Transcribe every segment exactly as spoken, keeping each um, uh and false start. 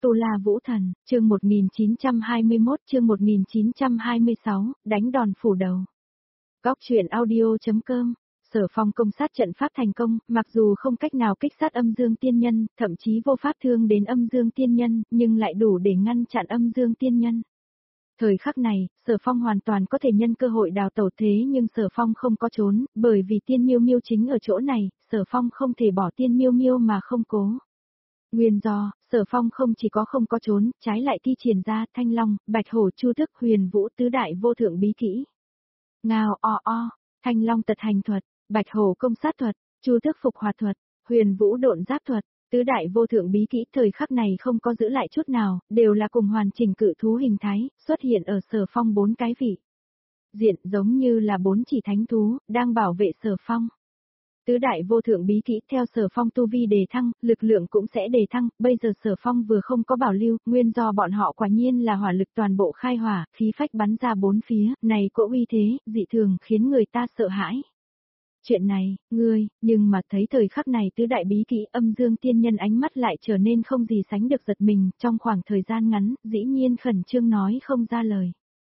Tu La Vũ Thần, chương một nghìn chín trăm hai mươi mốt chương một nghìn chín trăm hai mươi sáu, đánh đòn phủ đầu. Góc truyện audio.com, Sở Phong công sát trận pháp thành công, mặc dù không cách nào kích sát âm dương tiên nhân, thậm chí vô pháp thương đến âm dương tiên nhân, nhưng lại đủ để ngăn chặn âm dương tiên nhân. Thời khắc này, Sở Phong hoàn toàn có thể nhân cơ hội đào tẩu thế nhưng Sở Phong không có trốn, bởi vì tiên miêu miêu chính ở chỗ này, Sở Phong không thể bỏ tiên miêu miêu mà không cố. Nguyên do, Sở Phong không chỉ có không có trốn, trái lại thi triển ra Thanh Long, Bạch Hổ, Chu Thức, Huyền Vũ tứ đại vô thượng bí kỹ. Ngao o o, Thanh Long tật hành thuật, Bạch Hổ công sát thuật, Chu Thức phục hoạt thuật, Huyền Vũ độn giáp thuật, tứ đại vô thượng bí kỹ thời khắc này không có giữ lại chút nào, đều là cùng hoàn chỉnh cự thú hình thái, xuất hiện ở Sở Phong bốn cái vị diện giống như là bốn chỉ thánh thú, đang bảo vệ Sở Phong. Tứ đại vô thượng bí kỹ theo Sở Phong tu vi đề thăng, lực lượng cũng sẽ đề thăng, bây giờ Sở Phong vừa không có bảo lưu, nguyên do bọn họ quả nhiên là hỏa lực toàn bộ khai hỏa, khí phách bắn ra bốn phía, này cỗ uy thế, dị thường, khiến người ta sợ hãi. Chuyện này, ngươi, nhưng mà thấy thời khắc này tứ đại bí kỹ âm dương tiên nhân ánh mắt lại trở nên không gì sánh được giật mình, trong khoảng thời gian ngắn, dĩ nhiên khẩn trương nói không ra lời.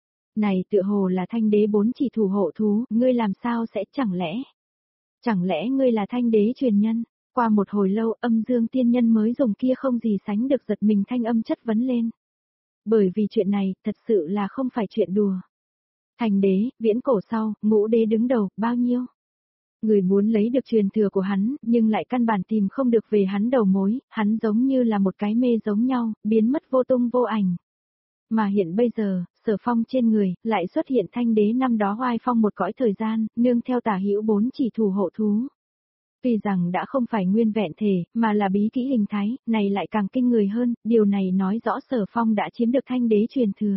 Này tựa hồ là thanh đế bốn chỉ thủ hộ thú, ngươi làm sao sẽ chẳng lẽ... Chẳng lẽ ngươi là thanh đế truyền nhân? Qua một hồi lâu âm dương tiên nhân mới dùng kia không gì sánh được giật mình thanh âm chất vấn lên. Bởi vì chuyện này thật sự là không phải chuyện đùa. Thanh đế, viễn cổ sau, ngũ đế đứng đầu, bao nhiêu? Người muốn lấy được truyền thừa của hắn, nhưng lại căn bản tìm không được về hắn đầu mối, hắn giống như là một cái mê giống nhau, biến mất vô tung vô ảnh. Mà hiện bây giờ, Sở Phong trên người, lại xuất hiện thanh đế năm đó oai phong một cõi thời gian, nương theo tả hữu bốn chỉ thủ hộ thú. Tuy rằng đã không phải nguyên vẹn thể, mà là bí kỹ hình thái, này lại càng kinh người hơn, điều này nói rõ Sở Phong đã chiếm được thanh đế truyền thừa.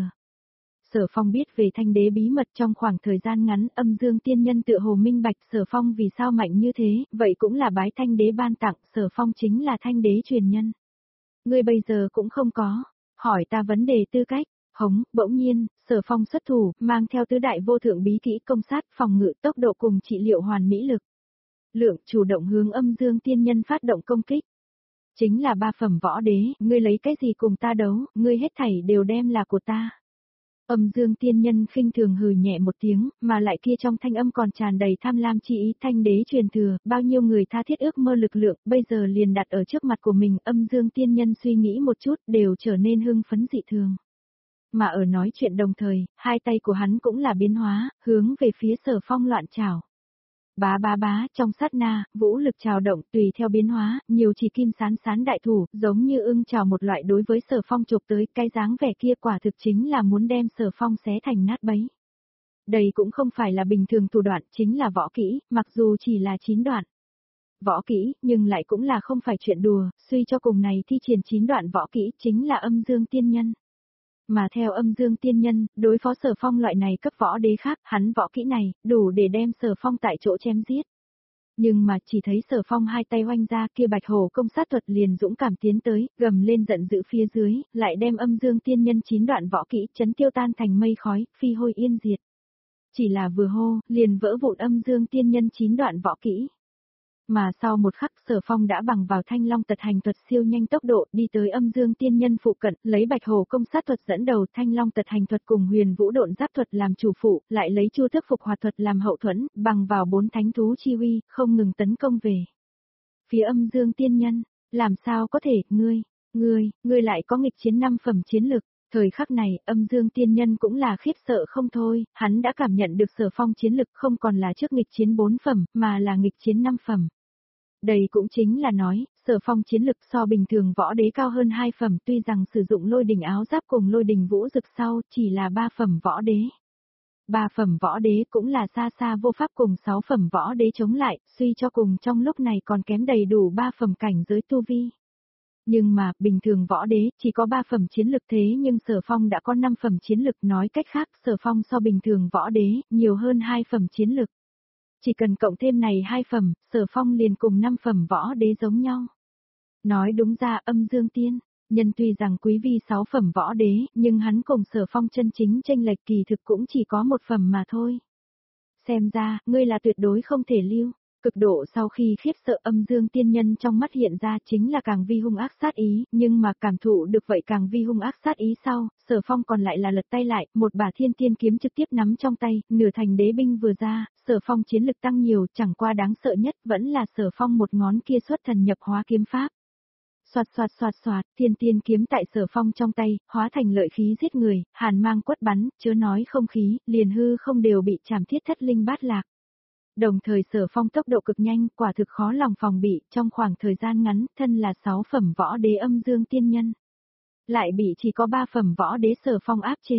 Sở Phong biết về thanh đế bí mật trong khoảng thời gian ngắn, âm dương tiên nhân tựa hồ minh bạch Sở Phong vì sao mạnh như thế, vậy cũng là bái thanh đế ban tặng, Sở Phong chính là thanh đế truyền nhân. Ngươi bây giờ cũng không có, hỏi ta vấn đề tư cách. Hống, bỗng nhiên, Sở Phong xuất thủ, mang theo tứ đại vô thượng bí kỹ công sát, phòng ngự, tốc độ cùng trị liệu hoàn mỹ lực. Lượng chủ động hướng âm dương tiên nhân phát động công kích. Chính là ba phẩm võ đế, ngươi lấy cái gì cùng ta đấu, ngươi hết thảy đều đem là của ta. Âm dương tiên nhân khinh thường hừ nhẹ một tiếng, mà lại kia trong thanh âm còn tràn đầy tham lam chi ý thanh đế truyền thừa, bao nhiêu người tha thiết ước mơ lực lượng, bây giờ liền đặt ở trước mặt của mình, âm dương tiên nhân suy nghĩ một chút, đều trở nên hưng phấn dị thường. Mà ở nói chuyện đồng thời, hai tay của hắn cũng là biến hóa, hướng về phía Sở Phong loạn trảo. Bá bá bá, trong sát na, vũ lực trào động tùy theo biến hóa, nhiều chỉ kim sán sán đại thủ, giống như ưng trào một loại đối với Sở Phong chụp tới, cái dáng vẻ kia quả thực chính là muốn đem Sở Phong xé thành nát bấy. Đây cũng không phải là bình thường thủ đoạn, chính là võ kỹ, mặc dù chỉ là chín đoạn. Võ kỹ, nhưng lại cũng là không phải chuyện đùa, suy cho cùng này thi triển chín đoạn võ kỹ chính là âm dương tiên nhân. Mà theo âm dương tiên nhân, đối phó Sở Phong loại này cấp võ đế khác, hắn võ kỹ này, đủ để đem Sở Phong tại chỗ chém giết. Nhưng mà chỉ thấy Sở Phong hai tay oanh ra kia Bạch Hổ công sát thuật liền dũng cảm tiến tới, gầm lên giận dữ phía dưới, lại đem âm dương tiên nhân chín đoạn võ kỹ chấn tiêu tan thành mây khói, phi hôi yên diệt. Chỉ là vừa hô, liền vỡ vụn âm dương tiên nhân chín đoạn võ kỹ. Mà sau một khắc Sở Phong đã bằng vào Thanh Long tật hành thuật siêu nhanh tốc độ đi tới âm dương tiên nhân phụ cận, lấy Bạch Hổ công sát thuật dẫn đầu Thanh Long tật hành thuật cùng Huyền Vũ độn giáp thuật làm chủ phụ, lại lấy Chu Thức phục hoạt thuật làm hậu thuẫn, bằng vào bốn thánh thú chi uy, không ngừng tấn công về. Phía âm dương tiên nhân, làm sao có thể, ngươi, ngươi, ngươi lại có nghịch chiến năm phẩm chiến lực. Thời khắc này, âm dương tiên nhân cũng là khiếp sợ không thôi, hắn đã cảm nhận được Sở Phong chiến lực không còn là trước nghịch chiến bốn phẩm, mà là nghịch chiến năm phẩm. Đây cũng chính là nói, Sở Phong chiến lực so bình thường võ đế cao hơn hai phẩm, tuy rằng sử dụng lôi đình áo giáp cùng lôi đình vũ dực sau chỉ là ba phẩm võ đế. Ba phẩm võ đế cũng là xa xa vô pháp cùng sáu phẩm võ đế chống lại, suy cho cùng trong lúc này còn kém đầy đủ ba phẩm cảnh giới tu vi. Nhưng mà, bình thường võ đế chỉ có ba phẩm chiến lực thế nhưng Sở Phong đã có năm phẩm chiến lực, nói cách khác Sở Phong so bình thường võ đế nhiều hơn hai phẩm chiến lực. Chỉ cần cộng thêm này hai phẩm, Sở Phong liền cùng năm phẩm võ đế giống nhau. Nói đúng ra âm dương tiên, nhân tuy rằng quý vi sáu phẩm võ đế, nhưng hắn cùng Sở Phong chân chính chênh lệch kỳ thực cũng chỉ có một phẩm mà thôi. Xem ra, ngươi là tuyệt đối không thể lưu. Cực độ sau khi khiếp sợ âm dương tiên nhân trong mắt hiện ra chính là càng vi hung ác sát ý, nhưng mà cảm thụ được vậy càng vi hung ác sát ý sau, Sở Phong còn lại là lật tay lại, một bả thiên tiên kiếm trực tiếp nắm trong tay, nửa thành đế binh vừa ra, Sở Phong chiến lực tăng nhiều, chẳng qua đáng sợ nhất vẫn là Sở Phong một ngón kia xuất thần nhập hóa kiếm pháp. Soạt soạt soạt soạt, thiên tiên kiếm tại Sở Phong trong tay, hóa thành lợi khí giết người, hàn mang quất bắn, chớ nói không khí, liền hư không đều bị chảm thiết thất linh bát lạc. Đồng thời Sở Phong tốc độ cực nhanh, quả thực khó lòng phòng bị, trong khoảng thời gian ngắn, thân là sáu phẩm võ đế âm dương tiên nhân. Lại bị chỉ có ba phẩm võ đế Sở Phong áp chế.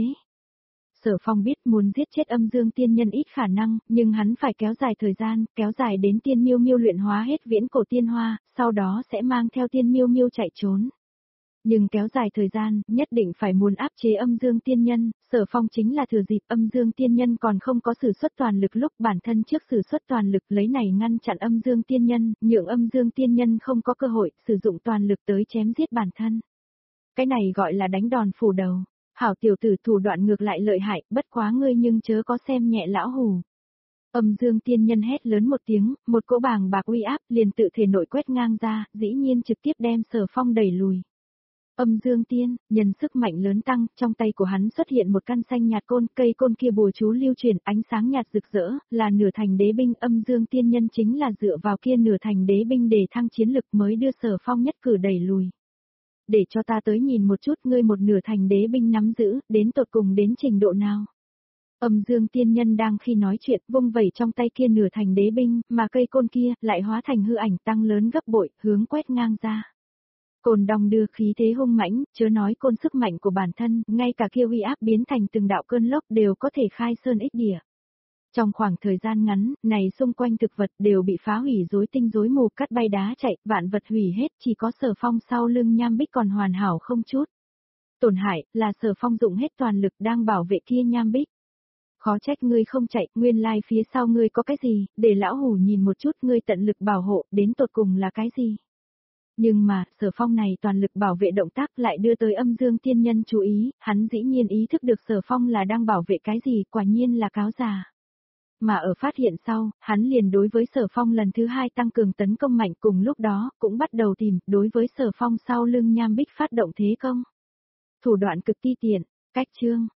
Sở Phong biết muốn giết chết âm dương tiên nhân ít khả năng, nhưng hắn phải kéo dài thời gian, kéo dài đến tiên miêu miêu luyện hóa hết viễn cổ tiên hoa, sau đó sẽ mang theo tiên miêu miêu chạy trốn. Nhưng kéo dài thời gian, nhất định phải muốn áp chế âm dương tiên nhân, Sở Phong chính là thừa dịp âm dương tiên nhân còn không có sử xuất toàn lực lúc bản thân trước sử xuất toàn lực lấy này ngăn chặn âm dương tiên nhân, nhượng âm dương tiên nhân không có cơ hội sử dụng toàn lực tới chém giết bản thân. Cái này gọi là đánh đòn phủ đầu. Hảo tiểu tử thủ đoạn ngược lại lợi hại, bất quá ngươi nhưng chớ có xem nhẹ lão hù. Âm dương tiên nhân hét lớn một tiếng, một cỗ bàng bạc uy áp liền tự thể nội quét ngang ra, dĩ nhiên trực tiếp đem Sở Phong đẩy lùi. Âm dương tiên, nhân sức mạnh lớn tăng, trong tay của hắn xuất hiện một căn xanh nhạt côn, cây côn kia bùa chú lưu truyền, ánh sáng nhạt rực rỡ, là nửa thành đế binh, âm dương tiên nhân chính là dựa vào kia nửa thành đế binh để thăng chiến lực mới đưa Sở Phong nhất cử đẩy lùi. Để cho ta tới nhìn một chút ngươi một nửa thành đế binh nắm giữ, đến tột cùng đến trình độ nào. Âm dương tiên nhân đang khi nói chuyện vung vẩy trong tay kia nửa thành đế binh, mà cây côn kia lại hóa thành hư ảnh tăng lớn gấp bội, hướng quét ngang ra. Côn đong đưa khí thế hung mãnh, chớ nói côn sức mạnh của bản thân, ngay cả kia uy áp biến thành từng đạo cơn lốc đều có thể khai sơn ích địa. Trong khoảng thời gian ngắn, này xung quanh thực vật đều bị phá hủy rối tinh rối mù, cắt bay đá chạy, vạn vật hủy hết, chỉ có Sở Phong sau lưng nham bích còn hoàn hảo không chút. Tổn hại, là Sở Phong dụng hết toàn lực đang bảo vệ kia nham bích. Khó trách ngươi không chạy, nguyên lai phía sau ngươi có cái gì, để lão hủ nhìn một chút ngươi tận lực bảo hộ, đến tột cùng là cái gì. Nhưng mà, Sở Phong này toàn lực bảo vệ động tác lại đưa tới âm dương tiên nhân chú ý, hắn dĩ nhiên ý thức được Sở Phong là đang bảo vệ cái gì, quả nhiên là cáo già. Mà ở phát hiện sau, hắn liền đối với Sở Phong lần thứ hai tăng cường tấn công mạnh, cùng lúc đó, cũng bắt đầu tìm, đối với Sở Phong sau lưng nham bích phát động thế công. Thủ đoạn cực ti tiện, cách chương.